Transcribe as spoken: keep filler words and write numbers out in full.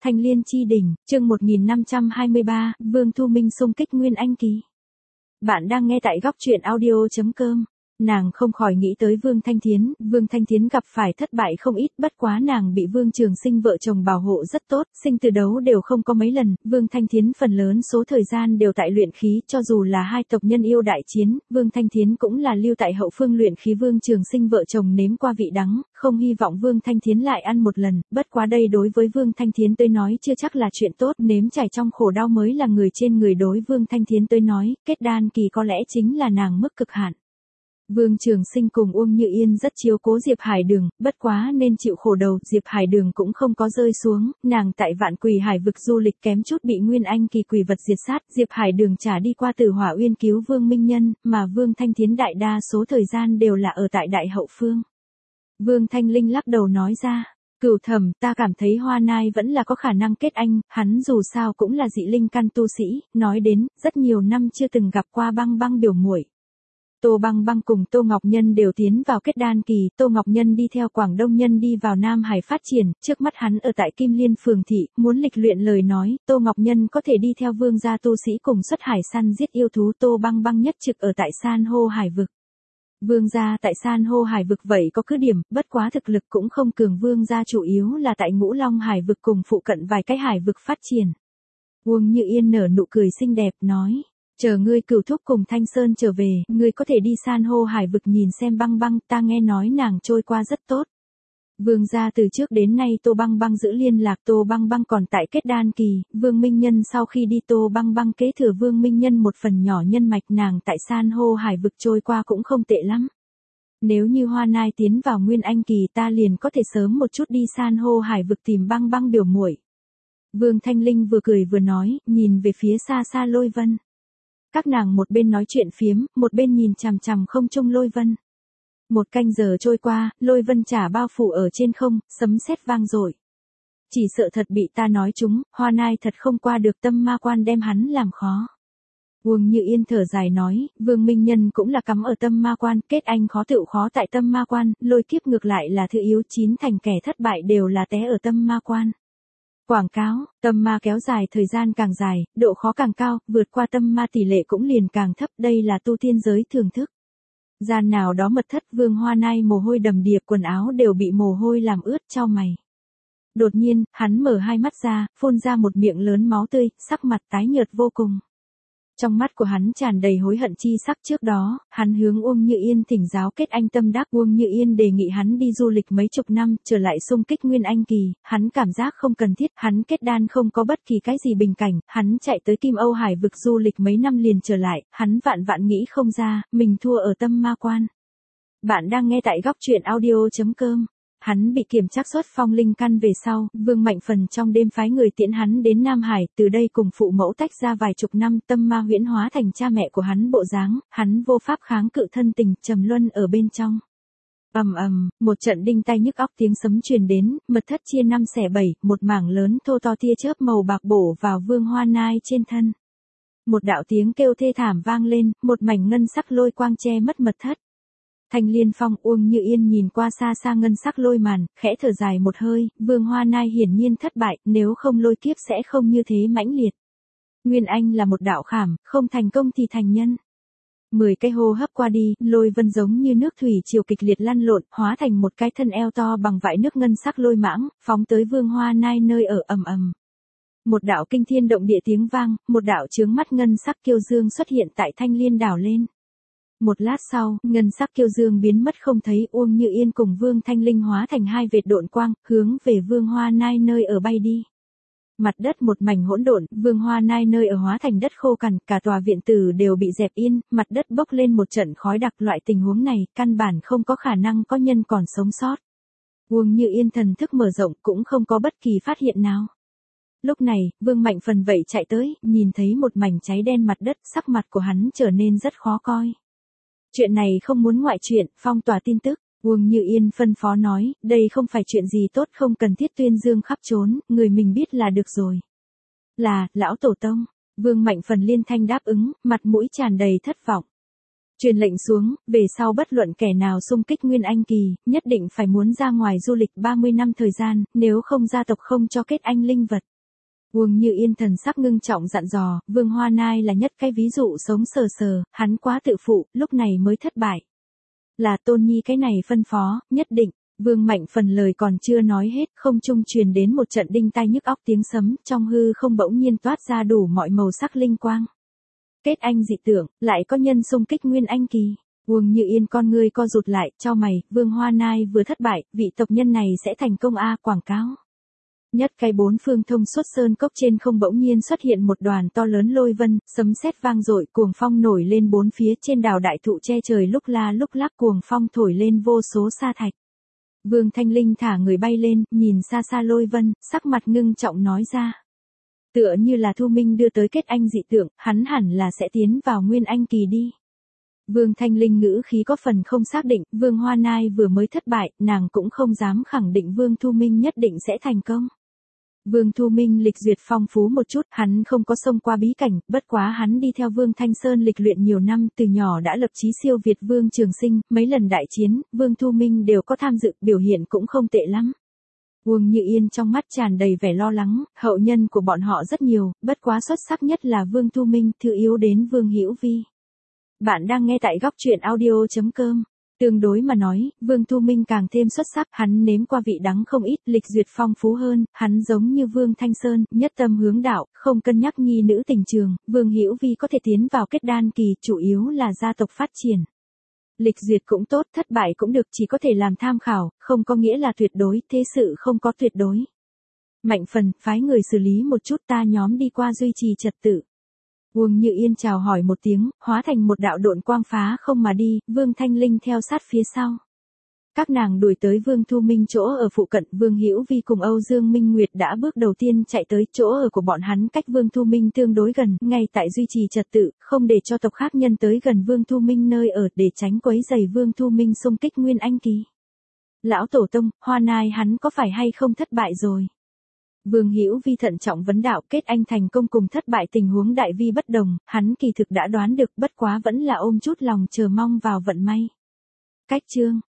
Thanh Liên chi đỉnh, chương một nghìn năm trăm hai mươi ba, Vương Thu Minh xung kích Nguyên Anh kỳ. Bạn đang nghe tại góc truyện audio chấm com. Nàng không khỏi nghĩ tới Vương Thanh Thiến, Vương Thanh Thiến gặp phải thất bại không ít, bất quá nàng bị Vương Trường Sinh vợ chồng bảo hộ rất tốt, sinh từ đấu đều không có mấy lần, Vương Thanh Thiến phần lớn số thời gian đều tại luyện khí, cho dù là hai tộc nhân yêu đại chiến, Vương Thanh Thiến cũng là lưu tại hậu phương luyện khí. Vương Trường Sinh vợ chồng nếm qua vị đắng, không hy vọng Vương Thanh Thiến lại ăn một lần, bất quá đây đối với Vương Thanh Thiến tới nói chưa chắc là chuyện tốt, nếm trải trong khổ đau mới là người trên người. Đối Vương Thanh Thiến tới nói, kết đan kỳ có lẽ chính là nàng mức cực hạn. Vương Trường Sinh cùng Uông Như Yên rất chiếu cố Diệp Hải Đường, bất quá nên chịu khổ đầu, Diệp Hải Đường cũng không có rơi xuống, nàng tại Vạn Quỷ Hải vực du lịch kém chút bị Nguyên Anh kỳ quỷ vật diệt sát, Diệp Hải Đường trả đi qua Tử Hỏa Uyên cứu Vương Minh Nhân, mà Vương Thanh Thiến đại đa số thời gian đều là ở tại đại hậu phương. Vương Thanh Linh lắc đầu nói ra, Cửu Thẩm, ta cảm thấy Hoa Nai vẫn là có khả năng kết anh, hắn dù sao cũng là dị linh căn tu sĩ, nói đến, rất nhiều năm chưa từng gặp qua Băng Băng biểu muội. Tô Băng Băng cùng Tô Ngọc Nhân đều tiến vào kết đan kỳ, Tô Ngọc Nhân đi theo Quảng Đông Nhân đi vào Nam Hải phát triển, trước mắt hắn ở tại Kim Liên phường thị, muốn lịch luyện lời nói, Tô Ngọc Nhân có thể đi theo Vương gia tu sĩ cùng xuất hải săn giết yêu thú. Tô Băng Băng nhất trực ở tại San hô hải vực. Vương gia tại San hô hải vực vậy có cứ điểm, bất quá thực lực cũng không cường, Vương gia chủ yếu là tại Ngũ Long hải vực cùng phụ cận vài cái hải vực phát triển. Uông Như Yên nở nụ cười xinh đẹp nói, chờ ngươi Cửu thúc cùng Thanh Sơn trở về, ngươi có thể đi San hô hải vực nhìn xem Băng Băng, ta nghe nói nàng trôi qua rất tốt. Vương gia từ trước đến nay Tô Băng Băng giữ liên lạc, Tô Băng Băng còn tại kết đan kỳ, Vương Minh Nhân sau khi đi Tô Băng Băng kế thừa Vương Minh Nhân một phần nhỏ nhân mạch, nàng tại San hô hải vực trôi qua cũng không tệ lắm. Nếu như Hoa Nai tiến vào Nguyên Anh kỳ ta liền có thể sớm một chút đi San hô hải vực tìm Băng Băng biểu muội. Vương Thanh Linh vừa cười vừa nói, nhìn về phía xa xa Lôi Vân. Các nàng một bên nói chuyện phiếm, một bên nhìn chằm chằm không trung Lôi Vân. Một canh giờ trôi qua, Lôi Vân chả bao phủ ở trên không, sấm sét vang dội. Chỉ sợ thật bị ta nói trúng, Hoa Nai thật không qua được tâm ma quan đem hắn làm khó. Uông Như Yên thở dài nói, Vương Minh Nhân cũng là cắm ở tâm ma quan, kết anh khó tựu khó tại tâm ma quan, lôi kiếp ngược lại là thứ yếu, chín thành kẻ thất bại đều là té ở tâm ma quan. Quảng cáo, tâm ma kéo dài thời gian càng dài, độ khó càng cao, vượt qua tâm ma tỷ lệ cũng liền càng thấp, đây là tu tiên giới thưởng thức. Gian nào đó mật thất, Vương Hoa Nai mồ hôi đầm đìa, quần áo đều bị mồ hôi làm ướt, chau mày. Đột nhiên, hắn mở hai mắt ra, phun ra một miệng lớn máu tươi, sắc mặt tái nhợt vô cùng. Trong mắt của hắn tràn đầy hối hận chi sắc, trước đó, hắn hướng Uông Như Yên thỉnh giáo kết anh tâm đắc, Uông Như Yên đề nghị hắn đi du lịch mấy chục năm, trở lại xung kích Nguyên Anh kỳ, hắn cảm giác không cần thiết, hắn kết đan không có bất kỳ cái gì bình cảnh, hắn chạy tới Kim Âu Hải vực du lịch mấy năm liền trở lại, hắn vạn vạn nghĩ không ra, mình thua ở tâm ma quan. Bạn đang nghe tại góc truyện audio chấm com. Hắn bị kiểm trắc xuất phong linh căn về sau, Vương Mạnh Phần trong đêm phái người tiễn hắn đến Nam Hải, từ đây cùng phụ mẫu tách ra vài chục năm, tâm ma huyễn hóa thành cha mẹ của hắn bộ dáng, hắn vô pháp kháng cự thân tình, trầm luân ở bên trong. Ầm ầm, một trận đinh tai nhức óc tiếng sấm truyền đến, mật thất chia năm xẻ bảy, một mảng lớn thô to tia chớp màu bạc bổ vào Vương Hoa Nai trên thân. Một đạo tiếng kêu thê thảm vang lên, một mảnh ngân sắc lôi quang che mất mật thất. Thanh Liên Phong, Uông Như Yên nhìn qua xa xa ngân sắc lôi màn, khẽ thở dài một hơi, Vương Hoa Nai hiển nhiên thất bại, nếu không lôi kiếp sẽ không như thế mãnh liệt. Nguyên Anh là một đạo khảm, không thành công thì thành nhân. Mười cái hô hấp qua đi, Lôi Vân giống như nước thủy triều kịch liệt lăn lộn, hóa thành một cái thân eo to bằng vại nước ngân sắc lôi mãng, phóng tới Vương Hoa Nai nơi ở, ầm ầm. Một đạo kinh thiên động địa tiếng vang, một đạo chướng mắt ngân sắc kiêu dương xuất hiện tại Thanh Liên đảo lên. Một lát sau, ngân sắc kiêu dương biến mất không thấy, Uông Như Yên cùng Vương Thanh Linh hóa thành hai vệt độn quang, hướng về Vương Hoa Nai nơi ở bay đi. Mặt đất một mảnh hỗn độn, Vương Hoa Nai nơi ở hóa thành đất khô cằn, cả tòa viện tử đều bị dẹp yên, mặt đất bốc lên một trận khói đặc, loại tình huống này, căn bản không có khả năng có nhân còn sống sót. Uông Như Yên thần thức mở rộng, cũng không có bất kỳ phát hiện nào. Lúc này, Vương Mạnh Phần vậy chạy tới, nhìn thấy một mảnh cháy đen mặt đất, sắc mặt của hắn trở nên rất khó coi. Chuyện này không muốn ngoại chuyện, phong tỏa tin tức, Uông Như Yên phân phó nói, đây không phải chuyện gì tốt, không cần thiết tuyên dương khắp trốn, người mình biết là được rồi. Là, lão tổ tông, Vương Mạnh Phần liên thanh đáp ứng, mặt mũi tràn đầy thất vọng. Truyền lệnh xuống, về sau bất luận kẻ nào xung kích Nguyên Anh kỳ, nhất định phải muốn ra ngoài du lịch ba mươi năm thời gian, nếu không gia tộc không cho kết anh linh vật. Uông Như Yên thần sắc ngưng trọng dặn dò, Vương Hoa Nai là nhất cái ví dụ sống sờ sờ, hắn quá tự phụ, lúc này mới thất bại. Là Tôn Nhi cái này phân phó, nhất định. Vương Mạnh Phần lời còn chưa nói hết, không trung truyền đến một trận đinh tai nhức óc tiếng sấm, trong hư không bỗng nhiên toát ra đủ mọi màu sắc linh quang. Kết anh dị tượng, lại có nhân xung kích nguyên anh kỳ. Uông Như Yên con ngươi co rụt lại, chau mày, Vương Hoa Nai vừa thất bại, vị tộc nhân này sẽ thành công a, quảng cáo. Nhất cái bốn phương thông suốt sơn cốc trên không bỗng nhiên xuất hiện một đoàn to lớn lôi vân, sấm sét vang dội, cuồng phong nổi lên bốn phía, trên đào đại thụ che trời lúc la lúc lắc, cuồng phong thổi lên vô số sa thạch. Vương Thanh Linh thả người bay lên, nhìn xa xa lôi vân, sắc mặt ngưng trọng nói ra. Tựa như là Thu Minh đưa tới kết anh dị tượng, hắn hẳn là sẽ tiến vào nguyên anh kỳ đi. Vương Thanh Linh ngữ khí có phần không xác định, Vương Hoa Nai vừa mới thất bại, nàng cũng không dám khẳng định Vương Thu Minh nhất định sẽ thành công. Vương Thu Minh lịch duyệt phong phú một chút, hắn không có xông qua bí cảnh, bất quá hắn đi theo Vương Thanh Sơn lịch luyện nhiều năm, từ nhỏ đã lập chí siêu việt Vương Trường Sinh, mấy lần đại chiến, Vương Thu Minh đều có tham dự, biểu hiện cũng không tệ lắm. Uông Như Yên trong mắt tràn đầy vẻ lo lắng, hậu nhân của bọn họ rất nhiều, bất quá xuất sắc nhất là Vương Thu Minh, thứ yếu đến Vương Hữu Vi. Bạn đang nghe tại góc truyện audio chấm com. Tương đối mà nói, Vương Thu Minh càng thêm xuất sắc, hắn nếm qua vị đắng không ít, lịch duyệt phong phú hơn, hắn giống như Vương Thanh Sơn, nhất tâm hướng đạo, không cân nhắc nhi nữ tình trường, Vương Hữu Vi có thể tiến vào kết đan kỳ, chủ yếu là gia tộc phát triển. Lịch duyệt cũng tốt, thất bại cũng được, chỉ có thể làm tham khảo, không có nghĩa là tuyệt đối, thế sự không có tuyệt đối. Mạnh Phần, phái người xử lý một chút, ta nhóm đi qua duy trì trật tự. Uông Như Yên chào hỏi một tiếng, hóa thành một đạo độn quang phá không mà đi, Vương Thanh Linh theo sát phía sau. Các nàng đuổi tới Vương Thu Minh chỗ ở phụ cận, Vương Hữu Vi cùng Âu Dương Minh Nguyệt đã bước đầu tiên chạy tới, chỗ ở của bọn hắn cách Vương Thu Minh tương đối gần, ngay tại duy trì trật tự, không để cho tộc khác nhân tới gần Vương Thu Minh nơi ở để tránh quấy rầy Vương Thu Minh xung kích nguyên anh kỳ. Lão tổ tông, Hoa Nai hắn có phải hay không thất bại rồi? Vương Hữu Vi thận trọng vấn đạo, kết anh thành công cùng thất bại tình huống đại vi bất đồng, hắn kỳ thực đã đoán được, bất quá vẫn là ôm chút lòng chờ mong vào vận may. Cách chương